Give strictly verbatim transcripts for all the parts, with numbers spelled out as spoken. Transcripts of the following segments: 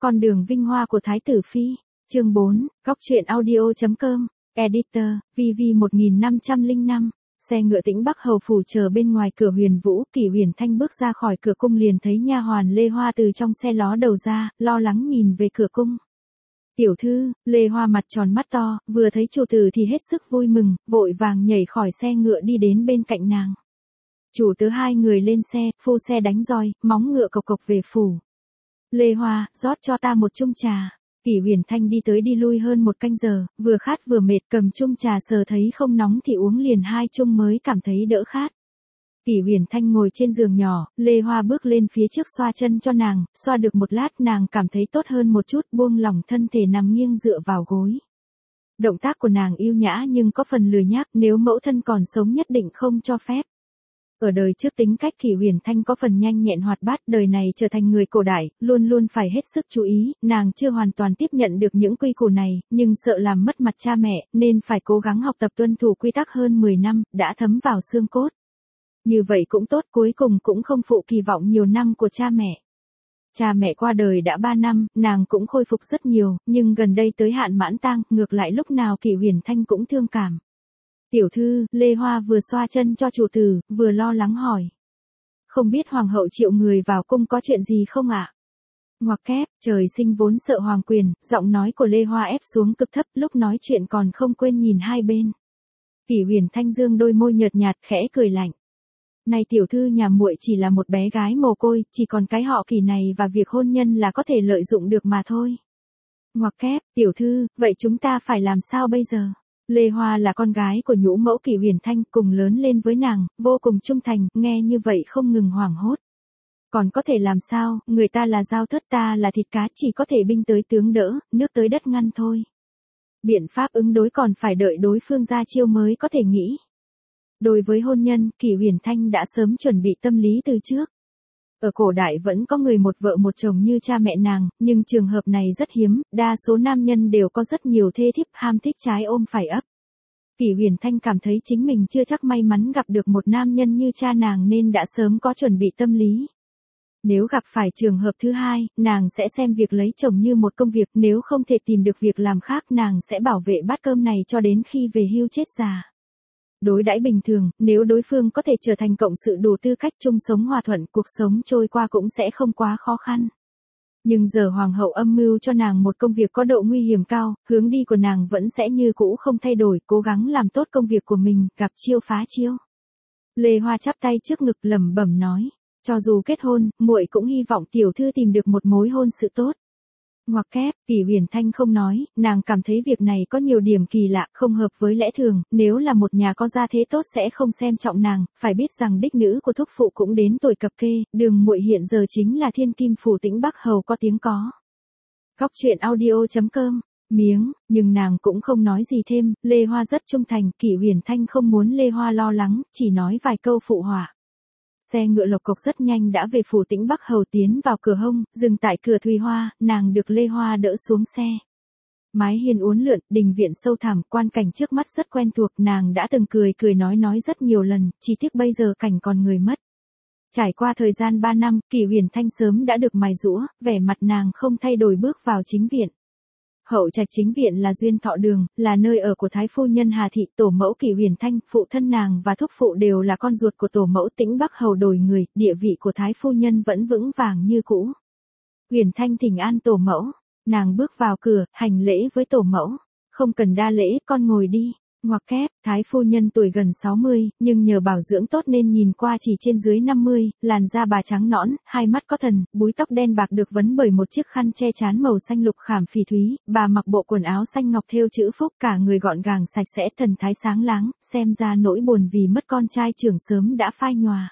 Con đường vinh hoa của Thái tử Phi. Chương bốn, Góc truyện audio.com, Editor, vê vê một nghìn năm trăm lẻ năm. Xe ngựa Tĩnh Bắc hầu phủ chờ bên ngoài cửa Huyền Vũ, Kỷ Huyền Thanh bước ra khỏi cửa cung liền thấy nha hoàn Lê Hoa từ trong xe ló đầu ra, lo lắng nhìn về cửa cung. Tiểu thư, Lê Hoa mặt tròn mắt to, vừa thấy chủ tử thì hết sức vui mừng, vội vàng nhảy khỏi xe ngựa đi đến bên cạnh nàng. Chủ tớ hai người lên xe, phu xe đánh roi, móng ngựa cộc cộc về phủ. Lê Hoa, rót cho ta một chung trà. Kỷ Huyền Thanh đi tới đi lui hơn một canh giờ, vừa khát vừa mệt, cầm chung trà sờ thấy không nóng thì uống liền hai chung mới cảm thấy đỡ khát. Kỷ Huyền Thanh ngồi trên giường nhỏ, Lê Hoa bước lên phía trước xoa chân cho nàng, xoa được một lát nàng cảm thấy tốt hơn một chút, buông lỏng thân thể nằm nghiêng dựa vào gối. Động tác của nàng yêu nhã nhưng có phần lười nhác, nếu mẫu thân còn sống nhất định không cho phép. Ở đời trước tính cách Kỷ Huyền Thanh có phần nhanh nhẹn hoạt bát, đời này trở thành người cổ đại, luôn luôn phải hết sức chú ý, nàng chưa hoàn toàn tiếp nhận được những quy củ này, nhưng sợ làm mất mặt cha mẹ, nên phải cố gắng học tập tuân thủ quy tắc hơn mười năm, đã thấm vào xương cốt. Như vậy cũng tốt, cuối cùng cũng không phụ kỳ vọng nhiều năm của cha mẹ. Cha mẹ qua đời đã ba năm, nàng cũng khôi phục rất nhiều, nhưng gần đây tới hạn mãn tang, ngược lại lúc nào Kỷ Huyền Thanh cũng thương cảm. Tiểu thư, Lê Hoa vừa xoa chân cho chủ tử, vừa lo lắng hỏi. Không biết hoàng hậu triệu người vào cung có chuyện gì không ạ? Ngoặc kép, trời sinh vốn sợ hoàng quyền, giọng nói của Lê Hoa ép xuống cực thấp, lúc nói chuyện còn không quên nhìn hai bên. Kỷ Huyền Thanh dương đôi môi nhợt nhạt khẽ cười lạnh. Này tiểu thư, nhà muội chỉ là một bé gái mồ côi, chỉ còn cái họ Kỷ này và việc hôn nhân là có thể lợi dụng được mà thôi. Ngoặc kép, tiểu thư, vậy chúng ta phải làm sao bây giờ? Lê Hoa là con gái của nhũ mẫu Kỷ Huyền Thanh, cùng lớn lên với nàng, vô cùng trung thành, nghe như vậy không ngừng hoảng hốt. Còn có thể làm sao, người ta là dao thớt, ta là thịt cá, chỉ có thể binh tới tướng đỡ, nước tới đất ngăn thôi. Biện pháp ứng đối còn phải đợi đối phương ra chiêu mới có thể nghĩ. Đối với hôn nhân, Kỷ Huyền Thanh đã sớm chuẩn bị tâm lý từ trước. Ở cổ đại vẫn có người một vợ một chồng như cha mẹ nàng, nhưng trường hợp này rất hiếm, đa số nam nhân đều có rất nhiều thê thiếp, ham thích trái ôm phải ấp. Kỷ Huyền Thanh cảm thấy chính mình chưa chắc may mắn gặp được một nam nhân như cha nàng nên đã sớm có chuẩn bị tâm lý. Nếu gặp phải trường hợp thứ hai, nàng sẽ xem việc lấy chồng như một công việc, nếu không thể tìm được việc làm khác nàng sẽ bảo vệ bát cơm này cho đến khi về hưu chết già. Đối đãi bình thường, nếu đối phương có thể trở thành cộng sự đủ tư cách chung sống hòa thuận, cuộc sống trôi qua cũng sẽ không quá khó khăn. Nhưng giờ hoàng hậu âm mưu cho nàng một công việc có độ nguy hiểm cao, hướng đi của nàng vẫn sẽ như cũ không thay đổi, cố gắng làm tốt công việc của mình, gặp chiêu phá chiêu. Lê Hoa chắp tay trước ngực lẩm bẩm nói, cho dù kết hôn, muội cũng hy vọng tiểu thư tìm được một mối hôn sự tốt. Ngoặc kép, Kỷ Huyền Thanh không nói, nàng cảm thấy việc này có nhiều điểm kỳ lạ, không hợp với lẽ thường, nếu là một nhà có gia thế tốt sẽ không xem trọng nàng, phải biết rằng đích nữ của thúc phụ cũng đến tuổi cập kê, đường muội hiện giờ chính là thiên kim phủ Tĩnh Bắc hầu có tiếng có. Góc truyện audio.com, miếng, nhưng nàng cũng không nói gì thêm, Lê Hoa rất trung thành, Kỷ Huyền Thanh không muốn Lê Hoa lo lắng, chỉ nói vài câu phụ họa. Xe ngựa lộc cộc rất nhanh đã về phủ Tĩnh Bắc hầu, tiến vào cửa hông, dừng tại cửa Thùy Hoa, nàng được Lê Hoa đỡ xuống xe. Mái hiên uốn lượn, đình viện sâu thẳm, quan cảnh trước mắt rất quen thuộc, nàng đã từng cười cười nói nói rất nhiều lần, chỉ tiếc bây giờ cảnh còn người mất. Trải qua thời gian ba năm, Kỷ Huyền Thanh sớm đã được mài giũa, vẻ mặt nàng không thay đổi bước vào chính viện. Hậu trạch chính viện là Duyên Thọ Đường, là nơi ở của Thái phu nhân Hà Thị, tổ mẫu Kỷ Huyền Thanh, phụ thân nàng và thúc phụ đều là con ruột của tổ mẫu Tĩnh Bắc hầu đổi người, địa vị của Thái phu nhân vẫn vững vàng như cũ. Huyền Thanh thỉnh an tổ mẫu, nàng bước vào cửa, hành lễ với tổ mẫu, không cần đa lễ, con ngồi đi. Ngoặc kép, Thái phu nhân tuổi gần sáu mươi, nhưng nhờ bảo dưỡng tốt nên nhìn qua chỉ trên dưới năm mươi, làn da bà trắng nõn, hai mắt có thần, búi tóc đen bạc được vấn bởi một chiếc khăn che trán màu xanh lục khảm phỉ thúy, bà mặc bộ quần áo xanh ngọc thêu chữ phúc, cả người gọn gàng sạch sẽ, thần thái sáng láng, xem ra nỗi buồn vì mất con trai trưởng sớm đã phai nhòa.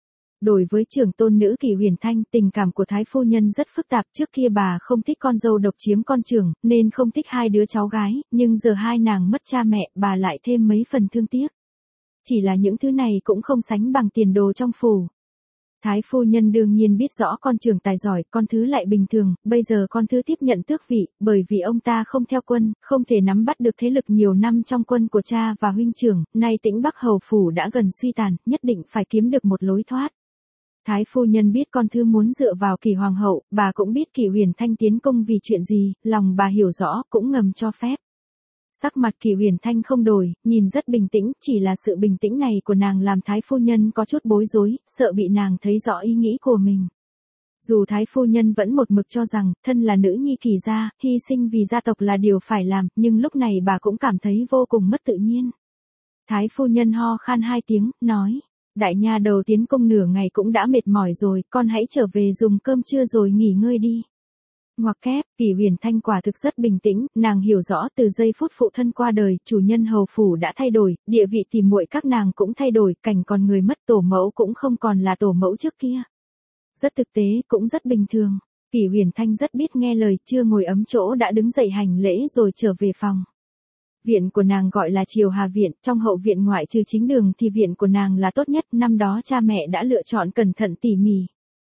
Đối với trưởng tôn nữ Kỷ Huyền Thanh, tình cảm của Thái phu nhân rất phức tạp, trước kia bà không thích con dâu độc chiếm con trưởng, nên không thích hai đứa cháu gái, nhưng giờ hai nàng mất cha mẹ, bà lại thêm mấy phần thương tiếc. Chỉ là những thứ này cũng không sánh bằng tiền đồ trong phủ. Thái phu nhân đương nhiên biết rõ con trưởng tài giỏi, con thứ lại bình thường, bây giờ con thứ tiếp nhận tước vị, bởi vì ông ta không theo quân, không thể nắm bắt được thế lực nhiều năm trong quân của cha và huynh trưởng, nay Tĩnh Bắc hầu phủ đã gần suy tàn, nhất định phải kiếm được một lối thoát. Thái phu nhân biết con thư muốn dựa vào Kỳ hoàng hậu, bà cũng biết Kỳ Huyền Thanh tiến công vì chuyện gì, lòng bà hiểu rõ, cũng ngầm cho phép. Sắc mặt Kỳ Huyền Thanh không đổi, nhìn rất bình tĩnh, chỉ là sự bình tĩnh này của nàng làm Thái phu nhân có chút bối rối, sợ bị nàng thấy rõ ý nghĩ của mình. Dù Thái phu nhân vẫn một mực cho rằng, thân là nữ nhi Kỳ gia, hy sinh vì gia tộc là điều phải làm, nhưng lúc này bà cũng cảm thấy vô cùng mất tự nhiên. Thái phu nhân ho khan hai tiếng, nói, đại nha đầu tiến công nửa ngày cũng đã mệt mỏi rồi, con hãy trở về dùng cơm trưa rồi nghỉ ngơi đi. Ngoặc kép, Kỳ Huyền Thanh quả thực rất bình tĩnh, nàng hiểu rõ từ giây phút phụ thân qua đời, chủ nhân hầu phủ đã thay đổi, địa vị tìm muội các nàng cũng thay đổi, cảnh còn người mất, tổ mẫu cũng không còn là tổ mẫu trước kia. Rất thực tế, cũng rất bình thường. Kỳ Huyền Thanh rất biết nghe lời, chưa ngồi ấm chỗ đã đứng dậy hành lễ rồi trở về phòng. Viện của nàng gọi là Triều Hà Viện, trong hậu viện ngoại trừ chính đường thì viện của nàng là tốt nhất, năm đó cha mẹ đã lựa chọn cẩn thận tỉ mỉ.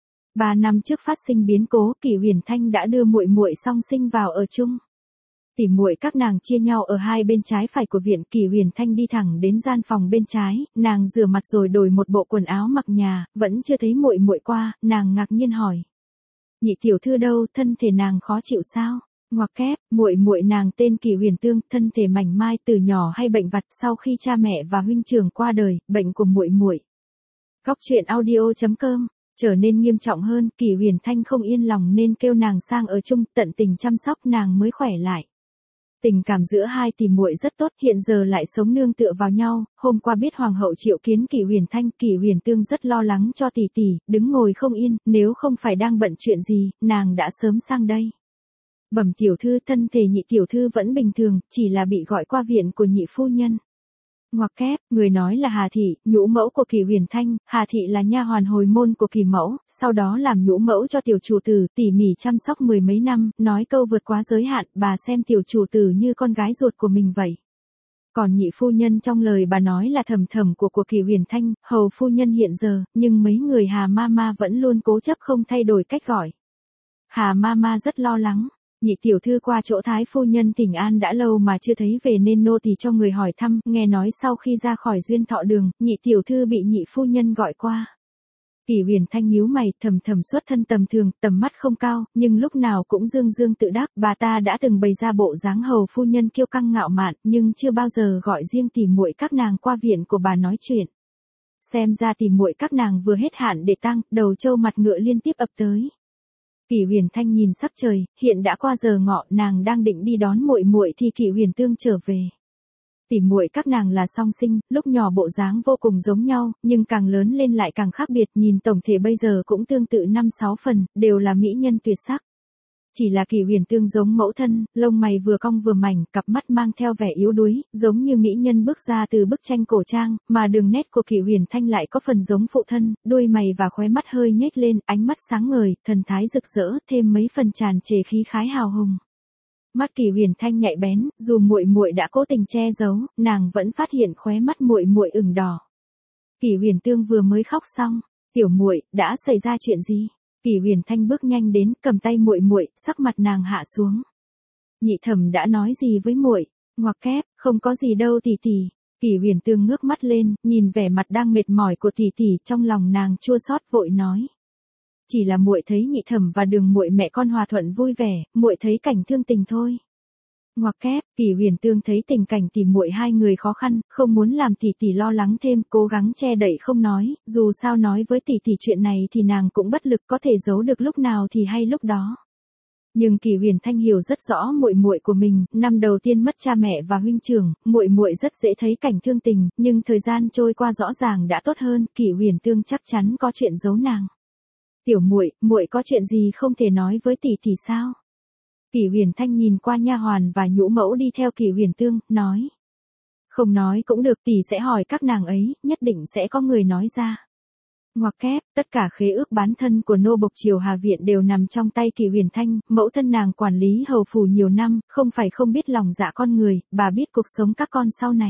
Ba năm trước phát sinh biến cố, Kỳ Huyền Thanh đã đưa muội muội song sinh vào ở chung. Tỉ muội các nàng chia nhau ở hai bên trái phải của viện. Kỳ Huyền Thanh đi thẳng đến gian phòng bên trái, nàng rửa mặt rồi đổi một bộ quần áo mặc nhà, vẫn chưa thấy muội muội qua, nàng ngạc nhiên hỏi: "Nhị tiểu thư đâu, thân thể nàng khó chịu sao?" Ngoặc kép, muội muội nàng tên Kỳ Huyền Tương, thân thể mảnh mai, từ nhỏ hay bệnh vặt, sau khi cha mẹ và huynh trưởng qua đời, bệnh của muội muội. Góc truyện audio chấm com trở nên nghiêm trọng hơn, Kỳ Huyền Thanh không yên lòng nên kêu nàng sang ở chung, tận tình chăm sóc nàng mới khỏe lại. Tình cảm giữa hai tỷ muội rất tốt, hiện giờ lại sống nương tựa vào nhau. Hôm qua biết hoàng hậu triệu kiến Kỳ Huyền Thanh, Kỳ Huyền Tương rất lo lắng cho tỷ tỷ, đứng ngồi không yên, nếu không phải đang bận chuyện gì, nàng đã sớm sang đây. Bẩm tiểu thư, thân thể nhị tiểu thư vẫn bình thường, chỉ là bị gọi qua viện của nhị phu nhân. Ngoặc kép, người nói là Hà thị, nhũ mẫu của Kỳ Huyền Thanh. Hà thị là nha hoàn hồi môn của Kỳ mẫu, sau đó làm nhũ mẫu cho tiểu chủ tử, tỉ mỉ chăm sóc mười mấy năm, nói câu vượt quá giới hạn, bà xem tiểu chủ tử như con gái ruột của mình vậy. Còn nhị phu nhân trong lời bà nói là thầm thầm của của Kỳ Huyền Thanh, hầu phu nhân hiện giờ, nhưng mấy người Hà Mama vẫn luôn cố chấp không thay đổi cách gọi. Hà Mama rất lo lắng. Nhị tiểu thư qua chỗ Thái phu nhân Thỉnh An đã lâu mà chưa thấy về nên nô tỳ cho người hỏi thăm, nghe nói sau khi ra khỏi Duyên Thọ Đường, nhị tiểu thư bị nhị phu nhân gọi qua. Kỳ Huyền Thanh nhíu mày, thầm thầm xuất thân tầm thường, tầm mắt không cao, nhưng lúc nào cũng dương dương tự đắc, bà ta đã từng bày ra bộ dáng hầu phu nhân kiêu căng ngạo mạn, nhưng chưa bao giờ gọi riêng tỷ muội các nàng qua viện của bà nói chuyện. Xem ra tỷ muội các nàng vừa hết hạn để tang, đầu trâu mặt ngựa liên tiếp ập tới. Kỳ Huyền Thanh nhìn sắc trời, hiện đã qua giờ ngọ, nàng đang định đi đón muội muội thì Kỳ Huyền Tương trở về. Tỷ muội các nàng là song sinh, lúc nhỏ bộ dáng vô cùng giống nhau, nhưng càng lớn lên lại càng khác biệt, nhìn tổng thể bây giờ cũng tương tự năm sáu phần, đều là mỹ nhân tuyệt sắc. Chỉ là Kỳ Huyền Tương giống mẫu thân, lông mày vừa cong vừa mảnh, cặp mắt mang theo vẻ yếu đuối, giống như mỹ nhân bước ra từ bức tranh cổ trang, mà đường nét của Kỳ Huyền Thanh lại có phần giống phụ thân, đuôi mày và khóe mắt hơi nhếch lên, ánh mắt sáng ngời, thần thái rực rỡ, thêm mấy phần tràn trề khí khái hào hùng. Mắt Kỳ Huyền Thanh nhạy bén, dù muội muội đã cố tình che giấu, nàng vẫn phát hiện khóe mắt muội muội ửng đỏ. Kỳ Huyền Tương vừa mới khóc xong, "Tiểu muội, đã xảy ra chuyện gì?" Kỳ Huyền Thanh bước nhanh đến, cầm tay muội muội, sắc mặt nàng hạ xuống. "Nhị thẩm đã nói gì với muội?" Ngoặc kép, "Không có gì đâu tỷ tỷ." Kỳ Huyền Tương ngước mắt lên, nhìn vẻ mặt đang mệt mỏi của tỷ tỷ, trong lòng nàng chua xót vội nói: "Chỉ là muội thấy nhị thẩm và Đường muội mẹ con hòa thuận vui vẻ, muội thấy cảnh thương tình thôi." Ngoặc kép, Kỳ Huyền Tương thấy tình cảnh tỷ muội hai người khó khăn, không muốn làm tỷ tỷ lo lắng thêm, cố gắng che đậy không nói, dù sao nói với tỷ tỷ chuyện này thì nàng cũng bất lực, có thể giấu được lúc nào thì hay lúc đó. Nhưng Kỳ Huyền Thanh hiểu rất rõ muội muội của mình, năm đầu tiên mất cha mẹ và huynh trưởng, muội muội rất dễ thấy cảnh thương tình, nhưng thời gian trôi qua rõ ràng đã tốt hơn, Kỳ Huyền Tương chắc chắn có chuyện giấu nàng. "Tiểu muội, muội có chuyện gì không thể nói với tỷ tỷ sao?" Kỳ Huyền Thanh nhìn qua nha hoàn và nhũ mẫu đi theo Kỳ Huyền Tương, nói: "Không nói cũng được, tỷ sẽ hỏi các nàng ấy, nhất định sẽ có người nói ra." Ngoặc kép, tất cả khế ước bán thân của nô bộc Triều Hà Viện đều nằm trong tay Kỳ Huyền Thanh, mẫu thân nàng quản lý hầu phủ nhiều năm, không phải không biết lòng dạ con người, bà biết cuộc sống các con sau này.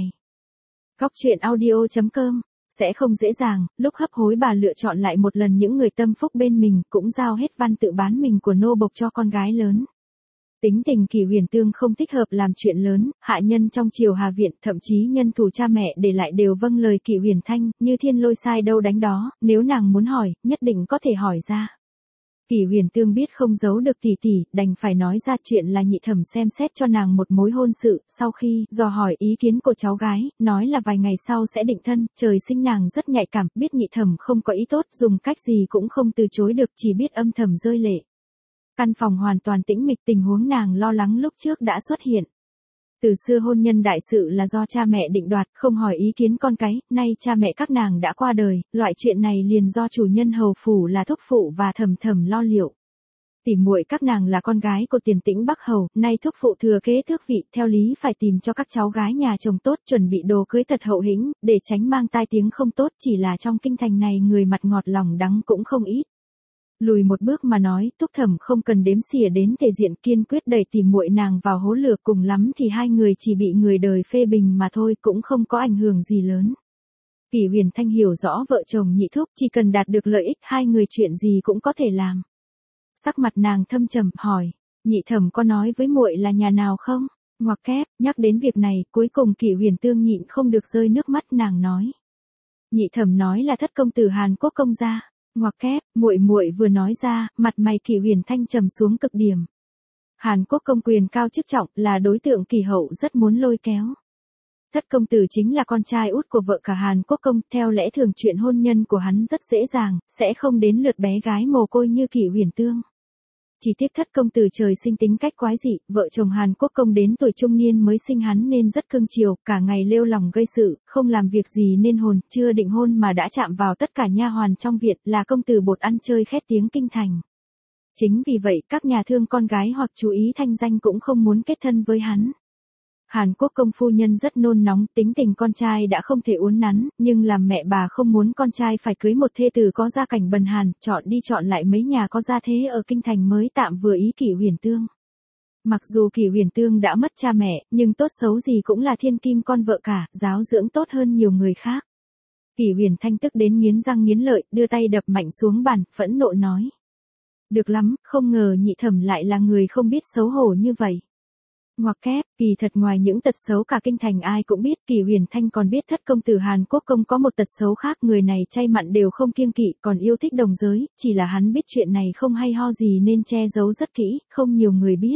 Góc truyện audio chấm com sẽ không dễ dàng, lúc hấp hối bà lựa chọn lại một lần những người tâm phúc bên mình, cũng giao hết văn tự bán mình của nô bộc cho con gái lớn. Tính tình Kỷ Huyền Tương không thích hợp làm chuyện lớn, hạ nhân trong triều Hà Viện, thậm chí nhân thủ cha mẹ để lại đều vâng lời Kỷ Huyền Thanh, như thiên lôi sai đâu đánh đó, nếu nàng muốn hỏi, nhất định có thể hỏi ra. Kỷ Huyền Tương biết không giấu được tỷ tỷ, đành phải nói ra chuyện là nhị thẩm xem xét cho nàng một mối hôn sự, sau khi dò hỏi ý kiến của cháu gái, nói là vài ngày sau sẽ định thân, trời sinh nàng rất nhạy cảm, biết nhị thẩm không có ý tốt, dùng cách gì cũng không từ chối được, chỉ biết âm thầm rơi lệ. Căn phòng hoàn toàn tĩnh mịch, tình huống nàng lo lắng lúc trước đã xuất hiện. Từ xưa hôn nhân đại sự là do cha mẹ định đoạt, không hỏi ý kiến con cái, nay cha mẹ các nàng đã qua đời, loại chuyện này liền do chủ nhân hầu phủ là thúc phụ và thầm thầm lo liệu. Tỉ muội các nàng là con gái của Tiền Tĩnh Bắc hầu, nay thúc phụ thừa kế tước vị, theo lý phải tìm cho các cháu gái nhà chồng tốt, chuẩn bị đồ cưới thật hậu hĩnh, để tránh mang tai tiếng không tốt, chỉ là trong kinh thành này người mặt ngọt lòng đắng cũng không ít. Lùi một bước mà nói, Túc Thẩm không cần đếm xỉa đến thể diện, kiên quyết đẩy tỉ muội nàng vào hố lửa, cùng lắm thì hai người chỉ bị người đời phê bình mà thôi, cũng không có ảnh hưởng gì lớn. Kỷ Huyền Thanh hiểu rõ vợ chồng nhị thúc, chỉ cần đạt được lợi ích hai người chuyện gì cũng có thể làm. Sắc mặt nàng thâm trầm, hỏi, nhị thẩm có nói với muội là nhà nào không? Ngoặc kép, nhắc đến việc này, cuối cùng Kỷ Huyền Tương nhịn không được rơi nước mắt, nàng nói. Nhị thẩm nói là thất công tử Hàn Quốc công gia. Ngoặc kép, muội muội vừa nói ra, mặt mày Kỷ Huyền Thanh trầm xuống cực điểm. Hàn Quốc công quyền cao chức trọng, là đối tượng Kỷ hậu rất muốn lôi kéo. Thất công tử chính là con trai út của vợ cả Hàn Quốc công, theo lẽ thường chuyện hôn nhân của hắn rất dễ dàng, sẽ không đến lượt bé gái mồ côi như Kỷ Huyền Tương. Chỉ tiếc thất công tử trời sinh tính cách quái dị, vợ chồng Hàn Quốc công đến tuổi trung niên mới sinh hắn nên rất cưng chiều, cả ngày lêu lỏng gây sự, không làm việc gì nên hồn, chưa định hôn mà đã chạm vào tất cả nha hoàn trong viện, là công tử bột ăn chơi khét tiếng kinh thành. Chính vì vậy, các nhà thương con gái hoặc chú ý thanh danh cũng không muốn kết thân với hắn. Hàn Quốc công phu nhân rất nôn nóng, tính tình con trai đã không thể uốn nắn, nhưng làm mẹ bà không muốn con trai phải cưới một thê tử có gia cảnh bần hàn, chọn đi chọn lại mấy nhà có gia thế ở kinh thành mới tạm vừa ý Kỷ Huyền Tương. Mặc dù Kỷ Huyền Tương đã mất cha mẹ, nhưng tốt xấu gì cũng là thiên kim con vợ cả, giáo dưỡng tốt hơn nhiều người khác. Kỷ Huyền Thanh tức đến nghiến răng nghiến lợi, đưa tay đập mạnh xuống bàn, phẫn nộ nói. Được lắm, không ngờ nhị thẩm lại là người không biết xấu hổ như vậy. Ngoặc kép, kỳ thật ngoài những tật xấu cả kinh thành ai cũng biết, Kỷ Huyền Thanh còn biết thất công tử Hàn Quốc công có một tật xấu khác, người này chay mặn đều không kiêng kỵ, còn yêu thích đồng giới, chỉ là hắn biết chuyện này không hay ho gì nên che giấu rất kỹ, không nhiều người biết.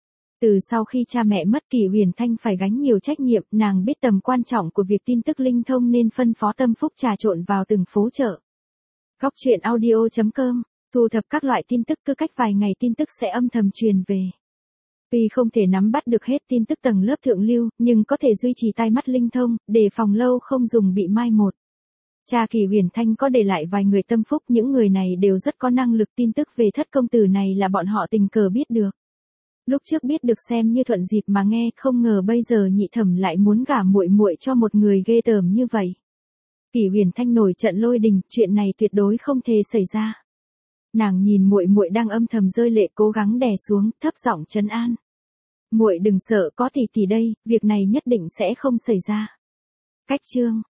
Từ sau khi cha mẹ mất, Kỷ Huyền Thanh phải gánh nhiều trách nhiệm, nàng biết tầm quan trọng của việc tin tức linh thông nên phân phó Tâm Phúc trà trộn vào từng phố chợ. Góc truyện audio chấm com, thu thập các loại tin tức, cứ cách vài ngày tin tức sẽ âm thầm truyền về. Tuy không thể nắm bắt được hết tin tức tầng lớp thượng lưu, nhưng có thể duy trì tai mắt linh thông, để phòng lâu không dùng bị mai một. Cha Kỷ Huyền Thanh có để lại vài người tâm phúc, những người này đều rất có năng lực, tin tức về thất công tử này là bọn họ tình cờ biết được. Lúc trước biết được xem như thuận dịp mà nghe, không ngờ bây giờ nhị thẩm lại muốn gả muội muội cho một người ghê tởm như vậy. Kỷ Huyền Thanh nổi trận lôi đình, chuyện này tuyệt đối không thể xảy ra. Nàng nhìn muội muội đang âm thầm rơi lệ, cố gắng đè xuống, thấp giọng trấn an. Muội đừng sợ, có tỷ tỷ đây, việc này nhất định sẽ không xảy ra. Cách chương